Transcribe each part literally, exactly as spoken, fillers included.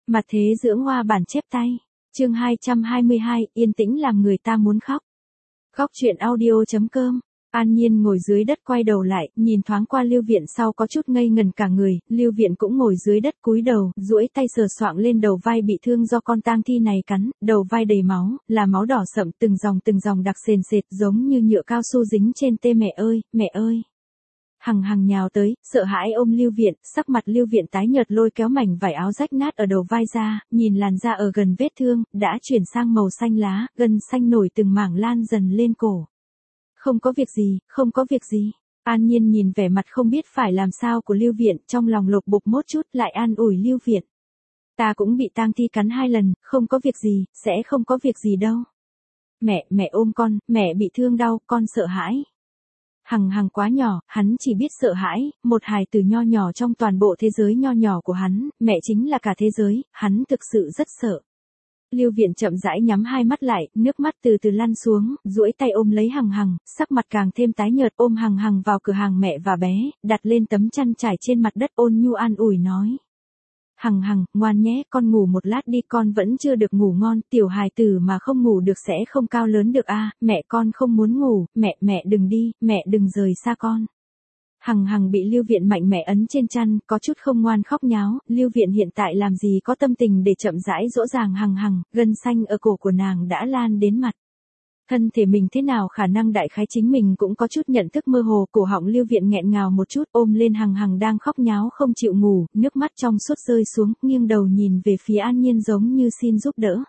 Mặt thế dưỡng hoa bản chép tay. Chương hai trăm hai mươi hai, yên tĩnh làm người ta muốn khóc. Khóc chuyện audio chấm com. An Nhiên ngồi dưới đất quay đầu lại, nhìn thoáng qua Lưu Viện sau có chút ngây ngần cả người, Lưu Viện cũng ngồi dưới đất cúi đầu, duỗi tay sờ soạng lên đầu vai bị thương do con tang thi này cắn, đầu vai đầy máu, là máu đỏ sậm từng dòng từng dòng đặc sền sệt giống như nhựa cao su dính trên tê. Mẹ ơi, mẹ ơi. Hằng Hằng nhào tới, sợ hãi ôm Lưu Viện, sắc mặt Lưu Viện tái nhợt lôi kéo mảnh vải áo rách nát ở đầu vai ra, nhìn làn da ở gần vết thương, đã chuyển sang màu xanh lá, gân xanh nổi từng mảng lan dần lên cổ. Không có việc gì, không có việc gì. An Nhiên nhìn vẻ mặt không biết phải làm sao của Lưu Viện, trong lòng lục bục một chút lại an ủi Lưu Viện. Ta cũng bị tang thi cắn hai lần, không có việc gì, sẽ không có việc gì đâu. Mẹ, mẹ ôm con, mẹ bị thương đau, con sợ hãi. Hằng Hằng quá nhỏ, hắn chỉ biết sợ hãi, một hài tử nho nhỏ trong toàn bộ thế giới nho nhỏ của hắn, mẹ chính là cả thế giới, hắn thực sự rất sợ. Lưu Viện chậm rãi nhắm hai mắt lại, nước mắt từ từ lăn xuống, duỗi tay ôm lấy Hằng Hằng, sắc mặt càng thêm tái nhợt, ôm Hằng Hằng vào cửa hàng mẹ và bé, đặt lên tấm chăn trải trên mặt đất, ôn nhu an ủi nói. Hằng Hằng, ngoan nhé, con ngủ một lát đi, con vẫn chưa được ngủ ngon, tiểu hài tử mà không ngủ được sẽ không cao lớn được a. Mẹ con không muốn ngủ, mẹ, mẹ đừng đi, mẹ đừng rời xa con. Hằng Hằng bị Lưu Viện mạnh mẽ ấn trên chăn, có chút không ngoan khóc nháo, Lưu Viện hiện tại làm gì có tâm tình để chậm rãi dỗ dàng Hằng Hằng, gân xanh ở cổ của nàng đã lan đến mặt. Thân thể mình thế nào khả năng đại khái chính mình cũng có chút nhận thức mơ hồ, cổ họng Lưu Viện nghẹn ngào một chút, ôm lên Hằng Hằng đang khóc nháo không chịu ngủ, nước mắt trong suốt rơi xuống, nghiêng đầu nhìn về phía An Nhiên giống như xin giúp đỡ.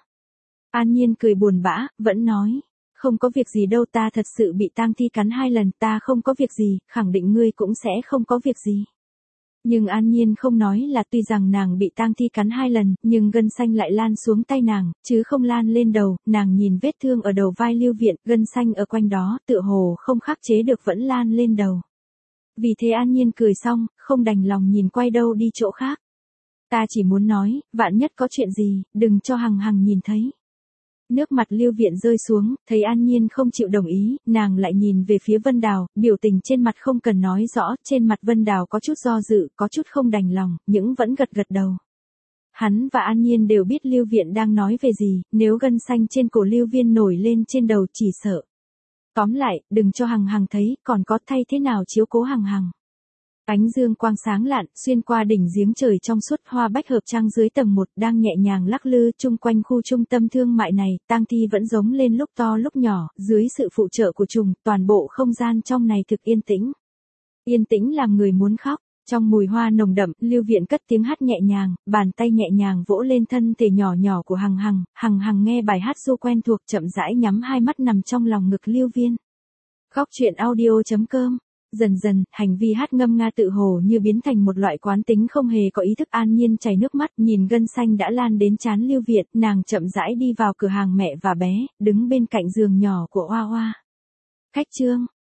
An Nhiên cười buồn bã, vẫn nói, không có việc gì đâu, ta thật sự bị tang thi cắn hai lần, ta không có việc gì, khẳng định ngươi cũng sẽ không có việc gì. Nhưng An Nhiên không nói là tuy rằng nàng bị tang thi cắn hai lần, nhưng gân xanh lại lan xuống tay nàng, chứ không lan lên đầu, nàng nhìn vết thương ở đầu vai Lưu Viện, gân xanh ở quanh đó, tựa hồ không khắc chế được vẫn lan lên đầu. Vì thế An Nhiên cười xong, không đành lòng nhìn quay đâu đi chỗ khác. Ta chỉ muốn nói, vạn nhất có chuyện gì, đừng cho Hằng Hằng nhìn thấy. Nước mặt Lưu Viện rơi xuống, thấy An Nhiên không chịu đồng ý, nàng lại nhìn về phía Vân Đào, biểu tình trên mặt không cần nói rõ, trên mặt Vân Đào có chút do dự, có chút không đành lòng, nhưng vẫn gật gật đầu. Hắn và An Nhiên đều biết Lưu Viện đang nói về gì, nếu gân xanh trên cổ Lưu Viên nổi lên trên đầu chỉ sợ. Tóm lại, đừng cho Hằng Hằng thấy, còn có thay thế nào chiếu cố Hằng Hằng. Ánh dương quang sáng lạn, xuyên qua đỉnh giếng trời trong suốt, hoa bách hợp trang dưới tầng một đang nhẹ nhàng lắc lư chung quanh khu trung tâm thương mại này, tang thi vẫn giống lên lúc to lúc nhỏ, dưới sự phụ trợ của trùng, toàn bộ không gian trong này thực yên tĩnh. Yên tĩnh làm người muốn khóc, trong mùi hoa nồng đậm, Lưu Viện cất tiếng hát nhẹ nhàng, bàn tay nhẹ nhàng vỗ lên thân thể nhỏ nhỏ của Hằng Hằng, Hằng Hằng nghe bài hát ru quen thuộc chậm rãi nhắm hai mắt nằm trong lòng ngực Lưu Viên. Khóc chuyện audio chấm com. Dần dần, hành vi hát ngâm nga tự hồ như biến thành một loại quán tính không hề có ý thức. An Nhiên chảy nước mắt, nhìn gân xanh đã lan đến trán Lưu Viện, nàng chậm rãi đi vào cửa hàng mẹ và bé, đứng bên cạnh giường nhỏ của Hoa Hoa. Khách trương,